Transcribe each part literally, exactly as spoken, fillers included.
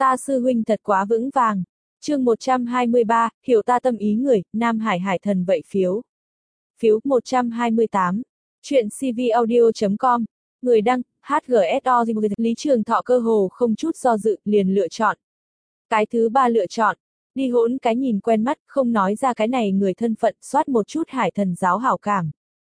Ta sư huynh thật quá vững vàng. Chương một trăm hai mươi ba, hiểu ta tâm ý người, Nam Hải Hải Thần vậy phiếu. Phiếu một trăm hai mươi tám. Chuyện cvaudio chấm com. Người đăng, hát giê ét o. Lý Trường Thọ cơ hồ không chút do dự, liền lựa chọn. Cái thứ ba lựa chọn. Đi hỗn cái nhìn quen mắt, không nói ra cái này người thân phận, soát một chút Hải Thần giáo hảo cảm.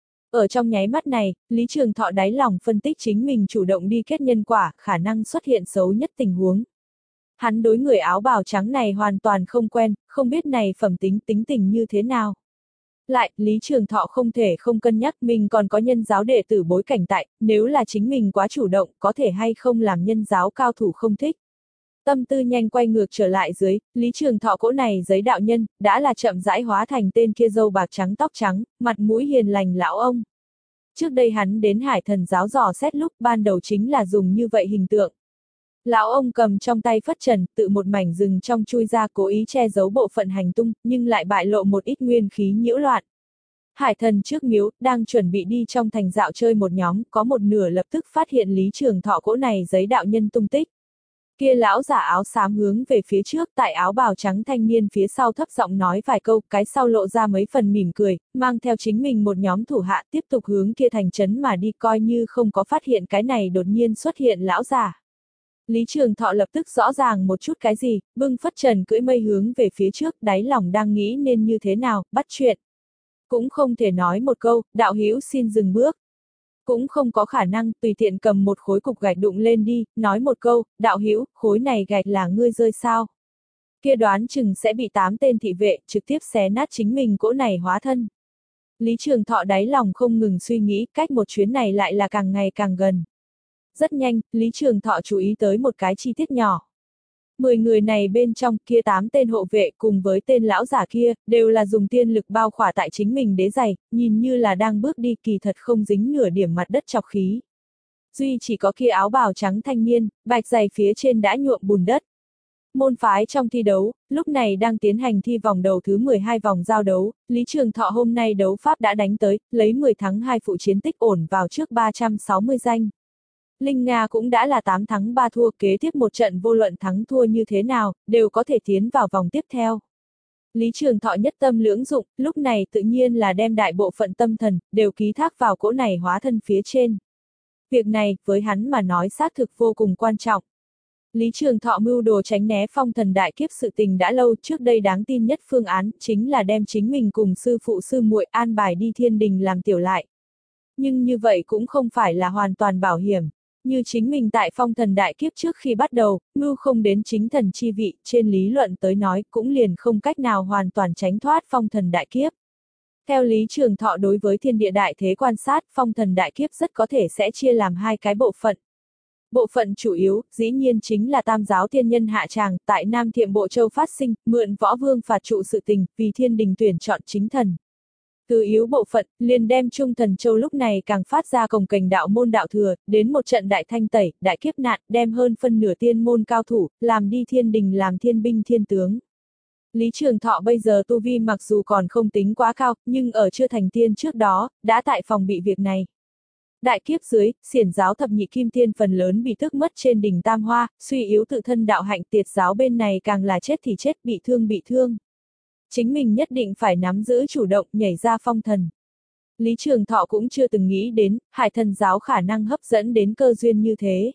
Ở trong nháy mắt này, Lý Trường Thọ đáy lòng phân tích chính mình chủ động đi kết nhân quả, khả năng xuất hiện xấu nhất tình huống. Hắn đối người áo bào trắng này hoàn toàn không quen, không biết này phẩm tính tính tình như thế nào. Lại, Lý Trường Thọ không thể không cân nhắc mình còn có nhân giáo đệ tử bối cảnh tại, nếu là chính mình quá chủ động, có thể hay không làm nhân giáo cao thủ không thích. Tâm tư nhanh quay ngược trở lại dưới, Lý Trường Thọ cỗ này giấy đạo nhân, đã là chậm rãi hóa thành tên kia râu bạc trắng tóc trắng, mặt mũi hiền lành lão ông. Trước đây hắn đến Hải Thần giáo dò xét lúc ban đầu chính là dùng như vậy hình tượng. Lão ông cầm trong tay phất trần, tự một mảnh rừng trong chui ra cố ý che giấu bộ phận hành tung, nhưng lại bại lộ một ít nguyên khí nhiễu loạn. Hải Thần trước miếu, đang chuẩn bị đi trong thành dạo chơi một nhóm, có một nửa lập tức phát hiện Lý Trường Thọ cỗ này giấy đạo nhân tung tích. Kia lão giả áo xám hướng về phía trước, tại áo bào trắng thanh niên phía sau thấp giọng nói vài câu, cái sau lộ ra mấy phần mỉm cười, mang theo chính mình một nhóm thủ hạ tiếp tục hướng kia thành trấn mà đi, coi như không có phát hiện cái này đột nhiên xuất hiện lão giả. Lý Trường Thọ lập tức rõ ràng một chút cái gì, bưng phất trần cưỡi mây hướng về phía trước, đáy lòng đang nghĩ nên như thế nào, bắt chuyện. Cũng không thể nói một câu, đạo hữu xin dừng bước. Cũng không có khả năng tùy tiện cầm một khối cục gạch đụng lên đi, nói một câu, đạo hữu, khối này gạch là ngươi rơi sao. Kia đoán chừng sẽ bị tám tên thị vệ trực tiếp xé nát chính mình cỗ này hóa thân. Lý Trường Thọ đáy lòng không ngừng suy nghĩ, cách một chuyến này lại là càng ngày càng gần. Rất nhanh, Lý Trường Thọ chú ý tới một cái chi tiết nhỏ. Mười người này bên trong kia tám tên hộ vệ cùng với tên lão giả kia, đều là dùng tiên lực bao khỏa tại chính mình đế giày, nhìn như là đang bước đi kỳ thật không dính nửa điểm mặt đất chọc khí. Duy chỉ có kia áo bào trắng thanh niên, bạch giày phía trên đã nhuộm bùn đất. Môn phái trong thi đấu, lúc này đang tiến hành thi vòng đầu thứ mười hai vòng giao đấu, Lý Trường Thọ hôm nay đấu pháp đã đánh tới, lấy mười thắng hai phụ chiến tích ổn vào trước ba trăm sáu mươi danh. Linh Nga cũng đã là tám thắng ba thua, kế tiếp một trận vô luận thắng thua như thế nào, đều có thể tiến vào vòng tiếp theo. Lý Trường Thọ nhất tâm lưỡng dụng, lúc này tự nhiên là đem đại bộ phận tâm thần, đều ký thác vào cỗ này hóa thân phía trên. Việc này, với hắn mà nói xác thực vô cùng quan trọng. Lý Trường Thọ mưu đồ tránh né phong thần đại kiếp sự tình đã lâu, trước đây đáng tin nhất phương án, chính là đem chính mình cùng sư phụ sư muội an bài đi thiên đình làm tiểu lại. Nhưng như vậy cũng không phải là hoàn toàn bảo hiểm. Như chính mình tại phong thần đại kiếp trước khi bắt đầu, mưu không đến chính thần chi vị, trên lý luận tới nói cũng liền không cách nào hoàn toàn tránh thoát phong thần đại kiếp. Theo Lý Trường Thọ đối với thiên địa đại thế quan sát, phong thần đại kiếp rất có thể sẽ chia làm hai cái bộ phận. Bộ phận chủ yếu, dĩ nhiên chính là tam giáo thiên nhân hạ tràng, tại Nam Thiệm Bộ Châu phát sinh, mượn võ vương phạt trụ sự tình, vì thiên đình tuyển chọn chính thần. Từ yếu bộ phận, liền đem Trung Thần Châu lúc này càng phát ra cồng kềnh đạo môn đạo thừa, đến một trận đại thanh tẩy, đại kiếp nạn, đem hơn phân nửa tiên môn cao thủ, làm đi thiên đình làm thiên binh thiên tướng. Lý Trường Thọ bây giờ tu vi mặc dù còn không tính quá cao, nhưng ở chưa thành tiên trước đó, đã tại phòng bị việc này. Đại kiếp dưới, xiển giáo thập nhị kim tiên phần lớn bị tức mất trên đỉnh Tam Hoa, suy yếu tự thân đạo hạnh, tiệt giáo bên này càng là chết thì chết, bị thương bị thương. Chính mình nhất định phải nắm giữ chủ động nhảy ra phong thần. Lý Trường Thọ cũng chưa từng nghĩ đến, Hải Thần giáo khả năng hấp dẫn đến cơ duyên như thế.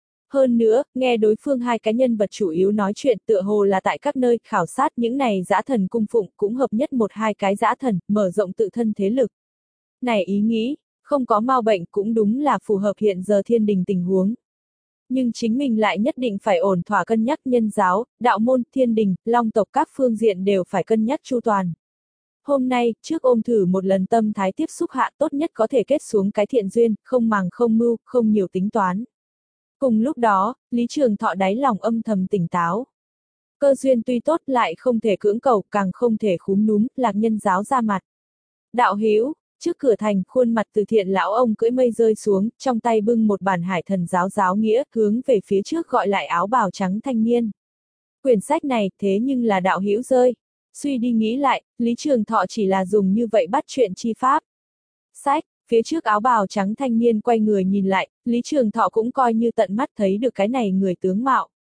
Hơn nữa, nghe đối phương hai cái nhân vật chủ yếu nói chuyện tựa hồ là tại các nơi khảo sát những này dã thần cung phụng cũng hợp nhất một hai cái dã thần, mở rộng tự thân thế lực. Này ý nghĩ, không có mau bệnh cũng đúng là phù hợp hiện giờ thiên đình tình huống. Nhưng chính mình lại nhất định phải ổn thỏa cân nhắc nhân giáo, đạo môn, thiên đình, long tộc các phương diện đều phải cân nhắc chu toàn. Hôm nay, trước ôm thử một lần tâm thái tiếp xúc hạ tốt nhất có thể kết xuống cái thiện duyên, không màng không mưu, không nhiều tính toán. Cùng lúc đó, Lý Trường Thọ đáy lòng âm thầm tỉnh táo. Cơ duyên tuy tốt lại không thể cưỡng cầu, càng không thể khúm núm, lạc nhân giáo ra mặt. Đạo hữu. Trước cửa thành, khuôn mặt từ thiện lão ông cưỡi mây rơi xuống, trong tay bưng một bản Hải Thần giáo giáo nghĩa, hướng về phía trước gọi lại áo bào trắng thanh niên. Quyển sách này, thế nhưng là đạo hữu rơi. Suy đi nghĩ lại, Lý Trường Thọ chỉ là dùng như vậy bắt chuyện chi pháp. Sách, phía trước áo bào trắng thanh niên quay người nhìn lại, Lý Trường Thọ cũng coi như tận mắt thấy được cái này người tướng mạo.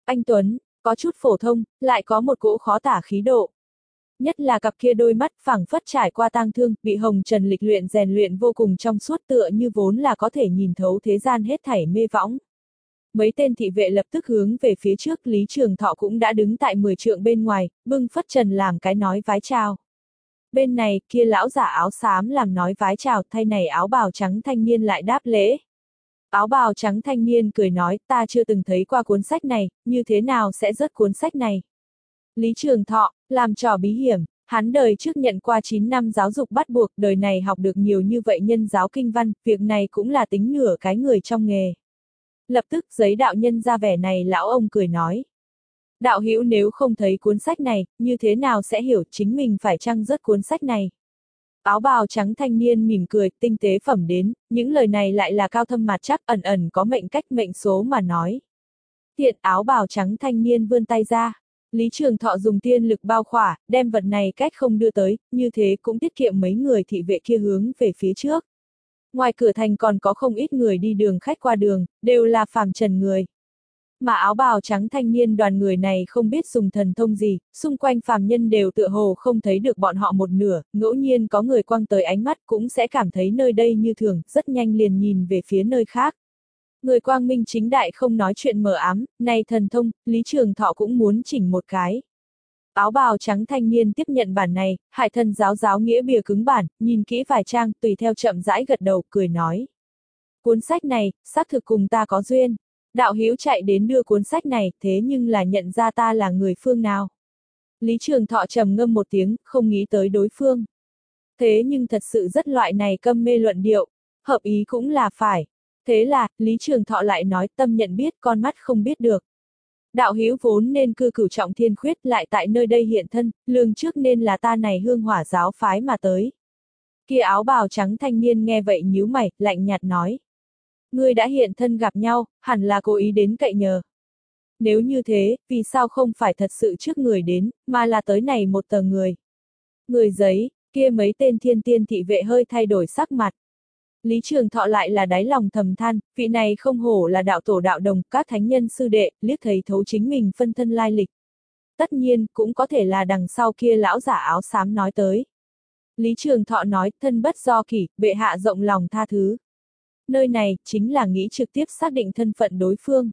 Anh Tuấn, có chút phổ thông, lại có một cỗ khó tả khí độ. Nhất là cặp kia đôi mắt phảng phất trải qua tang thương, bị hồng trần lịch luyện rèn luyện vô cùng trong suốt tựa như vốn là có thể nhìn thấu thế gian hết thảy mê võng. Mấy tên thị vệ lập tức hướng về phía trước, Lý Trường Thọ cũng đã đứng tại mười trượng bên ngoài, bưng phất trần làm cái nói vái chào. Bên này, kia lão giả áo xám làm nói vái chào, thay này áo bào trắng thanh niên lại đáp lễ. Áo bào trắng thanh niên cười nói, ta chưa từng thấy qua cuốn sách này, như thế nào sẽ rớt cuốn sách này. Lý Trường Thọ, làm trò bí hiểm, hắn đời trước nhận qua chín năm giáo dục bắt buộc, đời này học được nhiều như vậy nhân giáo kinh văn, việc này cũng là tính nửa cái người trong nghề. Lập tức giấy đạo nhân ra vẻ này lão ông cười nói. Đạo hữu nếu không thấy cuốn sách này, như thế nào sẽ hiểu chính mình phải chăng rớt cuốn sách này. Áo bào trắng thanh niên mỉm cười, tinh tế phẩm đến, những lời này lại là cao thâm mạt chắc, ẩn ẩn có mệnh cách mệnh số mà nói. Tiện áo bào trắng thanh niên vươn tay ra. Lý Trường Thọ dùng tiên lực bao khỏa, đem vật này cách không đưa tới, như thế cũng tiết kiệm mấy người thị vệ kia hướng về phía trước. Ngoài cửa thành còn có không ít người đi đường khách qua đường, đều là phàm trần người. Mà áo bào trắng thanh niên đoàn người này không biết dùng thần thông gì, xung quanh phàm nhân đều tựa hồ không thấy được bọn họ một nửa, ngẫu nhiên có người quăng tới ánh mắt cũng sẽ cảm thấy nơi đây như thường, rất nhanh liền nhìn về phía nơi khác. Người quang minh chính đại không nói chuyện mờ ám, này thần thông, Lý Trường Thọ cũng muốn chỉnh một cái. Áo bào trắng thanh niên tiếp nhận bản này, Hải Thần giáo giáo nghĩa bìa cứng bản, nhìn kỹ vài trang, tùy theo chậm rãi gật đầu, cười nói. Cuốn sách này, xác thực cùng ta có duyên. Đạo hữu chạy đến đưa cuốn sách này, thế nhưng là nhận ra ta là người phương nào. Lý Trường Thọ trầm ngâm một tiếng, không nghĩ tới đối phương. Thế nhưng thật sự rất loại này câm mê luận điệu, hợp ý cũng là phải. Thế là, Lý Trường Thọ lại nói tâm nhận biết con mắt không biết được. Đạo hữu vốn nên cư cửu trọng thiên khuyết lại tại nơi đây hiện thân, lương trước nên là ta này hương hỏa giáo phái mà tới. Kia áo bào trắng thanh niên nghe vậy nhíu mày, lạnh nhạt nói. Ngươi đã hiện thân gặp nhau, hẳn là cố ý đến cậy nhờ. Nếu như thế, vì sao không phải thật sự trước người đến, mà là tới này một tờ người. Người giấy, kia mấy tên thiên tiên thị vệ hơi thay đổi sắc mặt. Lý Trường Thọ lại là đáy lòng thầm than, vị này không hổ là đạo tổ đạo đồng, các thánh nhân sư đệ, liếc thấy thấu chính mình phân thân lai lịch. Tất nhiên, cũng có thể là đằng sau kia lão giả áo xám nói tới. Lý Trường Thọ nói, thân bất do kỷ, bệ hạ rộng lòng tha thứ. Nơi này, chính là nghĩ trực tiếp xác định thân phận đối phương.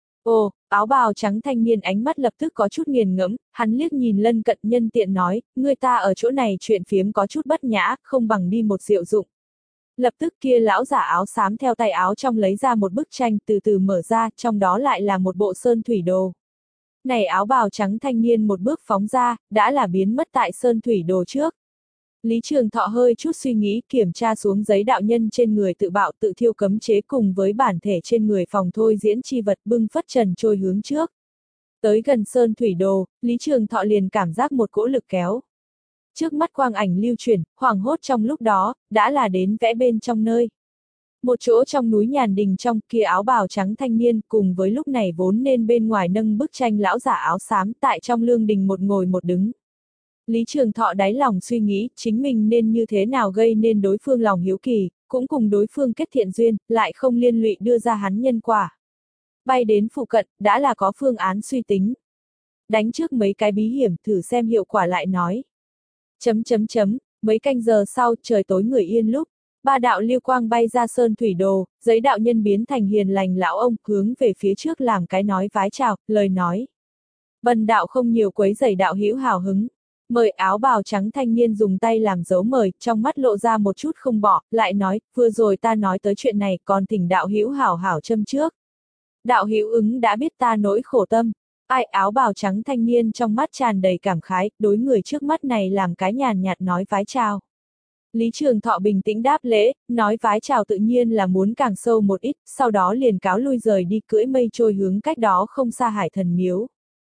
Ồ, áo bào trắng thanh niên ánh mắt lập tức có chút nghiền ngẫm, hắn liếc nhìn lân cận nhân tiện nói, người ta ở chỗ này chuyện phiếm có chút bất nhã, không bằng đi một rượu dụng. Lập tức kia lão giả áo xám theo tay áo trong lấy ra một bức tranh từ từ mở ra, trong đó lại là một bộ sơn thủy đồ. Này áo bào trắng thanh niên một bước phóng ra, đã là biến mất tại sơn thủy đồ trước. Lý Trường Thọ hơi chút suy nghĩ kiểm tra xuống giấy đạo nhân trên người tự bạo tự thiêu cấm chế cùng với bản thể trên người phòng thôi diễn chi vật bưng phất trần trôi hướng trước. Tới gần sơn thủy đồ, Lý Trường Thọ liền cảm giác một cỗ lực kéo. Trước mắt quang ảnh lưu chuyển, hoảng hốt trong lúc đó, đã là đến vẽ bên trong nơi. Một chỗ trong núi nhàn đình trong kia áo bào trắng thanh niên cùng với lúc này vốn nên bên ngoài nâng bức tranh lão giả áo xám tại trong lương đình một ngồi một đứng. Lý Trường Thọ đáy lòng suy nghĩ chính mình nên như thế nào gây nên đối phương lòng hiếu kỳ, cũng cùng đối phương kết thiện duyên, lại không liên lụy đưa ra hắn nhân quả. Bay đến phụ cận, đã là có phương án suy tính. Đánh trước mấy cái bí hiểm thử xem hiệu quả lại nói. Chấm chấm chấm, mấy canh giờ sau trời tối người yên lúc, ba đạo lưu quang bay ra sơn thủy đồ, giấy đạo nhân biến thành hiền lành lão ông hướng về phía trước làm cái nói vái chào, lời nói. Bần đạo không nhiều quấy rầy đạo hữu hào hứng. Mời áo bào trắng thanh niên dùng tay làm dấu mời, trong mắt lộ ra một chút không bỏ, lại nói, vừa rồi ta nói tới chuyện này còn thỉnh đạo hữu hảo hảo châm trước. Đạo hữu ứng đã biết ta nỗi khổ tâm. Ai áo bào trắng thanh niên trong mắt tràn đầy cảm khái, đối người trước mắt này làm cái nhàn nhạt nói vái chào. Lý Trường Thọ bình tĩnh đáp lễ, nói vái chào tự nhiên là muốn càng sâu một ít, sau đó liền cáo lui rời đi cưỡi mây trôi hướng cách đó không xa Hải Thần miếu.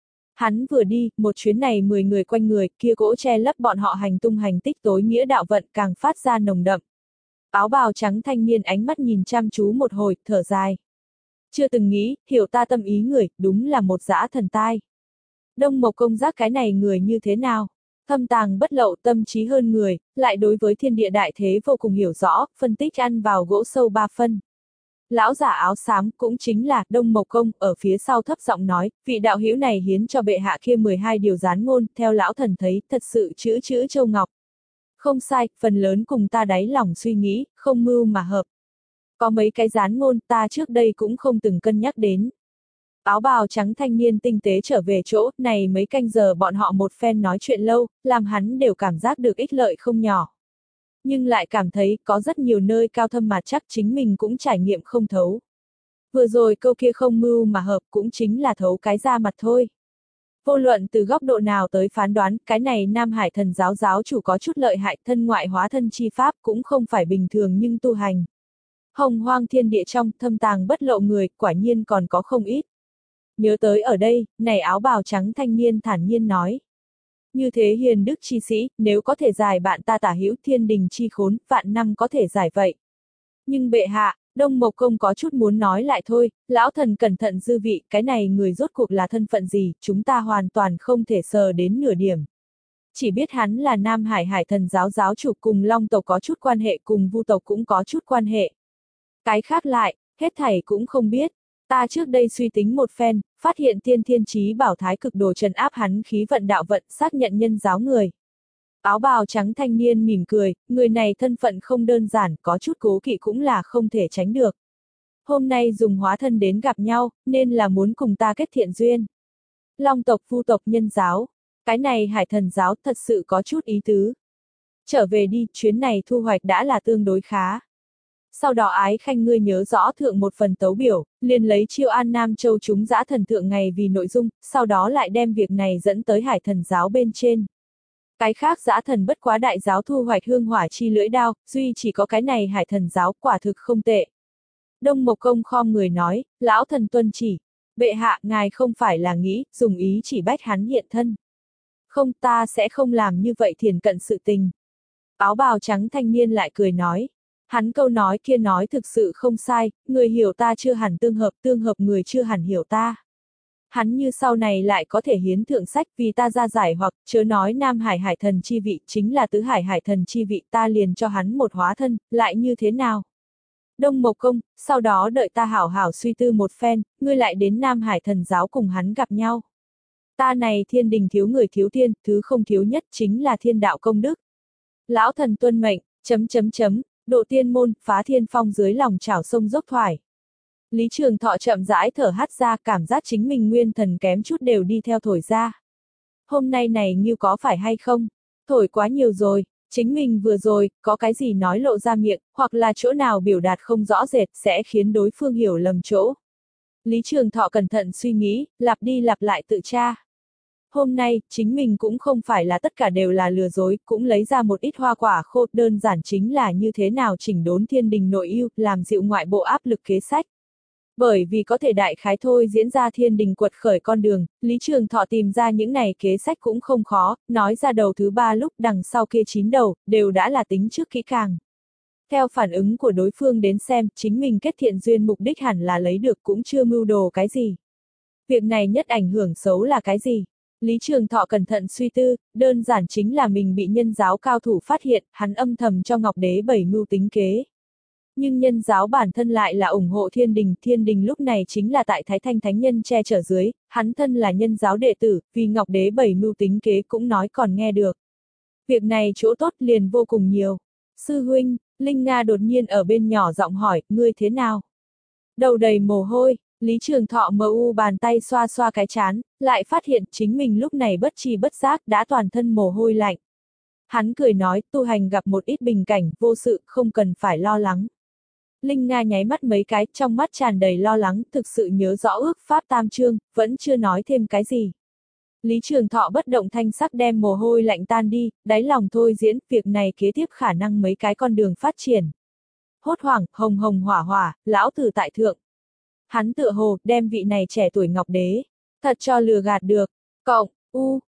Hắn vừa đi, một chuyến này mười người quanh người, kia cỗ che lấp bọn họ hành tung hành tích tối nghĩa đạo vận càng phát ra nồng đậm. Áo bào trắng thanh niên ánh mắt nhìn chăm chú một hồi, thở dài. Chưa từng nghĩ, hiểu ta tâm ý người, đúng là một dã thần tai. Đông Mộc Công Giác cái này người như thế nào? Thâm tàng bất lậu tâm trí hơn người, lại đối với thiên địa đại thế vô cùng hiểu rõ, phân tích ăn vào gỗ sâu ba phân. Lão giả áo xám cũng chính là Đông Mộc Công ở phía sau thấp giọng nói, vị đạo hữu này hiến cho bệ hạ kia mười hai điều gián ngôn, theo lão thần thấy, thật sự chữ chữ châu ngọc. Không sai, phần lớn cùng ta đáy lòng suy nghĩ, không mưu mà hợp. Có mấy cái gián ngôn ta trước đây cũng không từng cân nhắc đến. Áo bào trắng thanh niên tinh tế trở về chỗ, này mấy canh giờ bọn họ một phen nói chuyện lâu, làm hắn đều cảm giác được ích lợi không nhỏ. Nhưng lại cảm thấy có rất nhiều nơi cao thâm mà chắc chính mình cũng trải nghiệm không thấu. Vừa rồi câu kia không mưu mà hợp cũng chính là thấu cái ra mặt thôi. Vô luận từ góc độ nào tới phán đoán, cái này Nam Hải thần giáo giáo chủ có chút lợi hại, thân ngoại hóa thân chi pháp cũng không phải bình thường nhưng tu hành. Hồng hoang thiên địa trong, thâm tàng bất lộ người, quả nhiên còn có không ít. Nhớ tới ở đây, này áo bào trắng thanh niên thản nhiên nói. Như thế hiền đức chi sĩ, nếu có thể giải bạn ta tả hữu thiên đình chi khốn, vạn năm có thể giải vậy. Nhưng bệ hạ, Đông Mộc Công có chút muốn nói lại thôi, lão thần cẩn thận dư vị, cái này người rốt cuộc là thân phận gì, chúng ta hoàn toàn không thể sờ đến nửa điểm. Chỉ biết hắn là Nam Hải Hải thần giáo giáo chủ, cùng Long tộc có chút quan hệ, cùng Vu tộc cũng có chút quan hệ. Cái khác lại, hết thảy cũng không biết. Ta trước đây suy tính một phen, phát hiện tiên thiên chí bảo thái cực đồ trấn áp hắn khí vận đạo vận, xác nhận nhân giáo người. Áo bào trắng thanh niên mỉm cười, người này thân phận không đơn giản, có chút cố kỵ cũng là không thể tránh được. Hôm nay dùng hóa thân đến gặp nhau, nên là muốn cùng ta kết thiện duyên. Long tộc, Vu tộc, nhân giáo, cái này Hải thần giáo thật sự có chút ý tứ. Trở về đi, chuyến này thu hoạch đã là tương đối khá. Sau đó ái khanh ngươi nhớ rõ thượng một phần tấu biểu, liền lấy chiêu an Nam Châu chúng dã thần thượng ngày vì nội dung, sau đó lại đem việc này dẫn tới Hải thần giáo bên trên. Cái khác dã thần bất quá đại giáo thu hoạch hương hỏa chi lưỡi đao, duy chỉ có cái này Hải thần giáo quả thực không tệ. Đông Mộc Công khom người nói, lão thần tuân chỉ, bệ hạ ngài không phải là nghĩ, dùng ý chỉ bách hắn hiện thân. Không, ta sẽ không làm như vậy thiền cận sự tình. Áo bào trắng thanh niên lại cười nói. Hắn câu nói kia nói thực sự không sai, người hiểu ta chưa hẳn tương hợp, tương hợp người chưa hẳn hiểu ta. Hắn như sau này lại có thể hiến thượng sách vì ta ra giải hoặc, chớ nói Nam Hải Hải thần chi vị, chính là tứ Hải Hải thần chi vị, ta liền cho hắn một hóa thân, lại như thế nào? Đông Mộc Công, sau đó đợi ta hảo hảo suy tư một phen, ngươi lại đến Nam Hải thần giáo cùng hắn gặp nhau. Ta này thiên đình thiếu người thiếu thiên, thứ không thiếu nhất chính là thiên đạo công đức. Lão thần tuân mệnh, chấm chấm chấm. Độ tiên môn, phá thiên phong dưới lòng chảo sông dốc thoải. Lý Trường Thọ chậm rãi thở hắt ra, cảm giác chính mình nguyên thần kém chút đều đi theo thổi ra. Hôm nay này như có phải hay không? Thổi quá nhiều rồi, chính mình vừa rồi, có cái gì nói lộ ra miệng, hoặc là chỗ nào biểu đạt không rõ rệt, sẽ khiến đối phương hiểu lầm chỗ. Lý Trường Thọ cẩn thận suy nghĩ, lặp đi lặp lại tự tra. Hôm nay, chính mình cũng không phải là tất cả đều là lừa dối, cũng lấy ra một ít hoa quả khô, đơn giản chính là như thế nào chỉnh đốn thiên đình nội ưu, làm dịu ngoại bộ áp lực kế sách. Bởi vì có thể đại khái thôi diễn ra thiên đình quật khởi con đường, Lý Trường Thọ tìm ra những này kế sách cũng không khó, nói ra đầu thứ ba lúc đằng sau kia chín đầu, đều đã là tính trước kỹ càng. Theo phản ứng của đối phương đến xem, chính mình kết thiện duyên mục đích hẳn là lấy được cũng chưa mưu đồ cái gì. Việc này nhất ảnh hưởng xấu là cái gì? Lý Trường Thọ cẩn thận suy tư, đơn giản chính là mình bị nhân giáo cao thủ phát hiện, hắn âm thầm cho Ngọc Đế bảy mưu tính kế. Nhưng nhân giáo bản thân lại là ủng hộ thiên đình, thiên đình lúc này chính là tại Thái Thanh Thánh Nhân che chở dưới, hắn thân là nhân giáo đệ tử, vì Ngọc Đế bảy mưu tính kế cũng nói còn nghe được. Việc này chỗ tốt liền vô cùng nhiều. Sư huynh, Linh Nga đột nhiên ở bên nhỏ giọng hỏi, ngươi thế nào? Đầu đầy mồ hôi. Lý Trường Thọ mờ u bàn tay xoa xoa cái chán, lại phát hiện chính mình lúc này bất tri bất giác đã toàn thân mồ hôi lạnh. Hắn cười nói, tu hành gặp một ít bình cảnh, vô sự, không cần phải lo lắng. Linh Nga nháy mắt mấy cái, trong mắt tràn đầy lo lắng, thực sự nhớ rõ ước pháp tam chương, vẫn chưa nói thêm cái gì. Lý Trường Thọ bất động thanh sắc đem mồ hôi lạnh tan đi, đáy lòng thôi diễn, việc này kế tiếp khả năng mấy cái con đường phát triển. Hốt hoảng, hồng hồng hỏa hỏa, lão tử tại thượng. Hắn tựa hồ, đem vị này trẻ tuổi Ngọc Đế, thật cho lừa gạt được, cộng, u,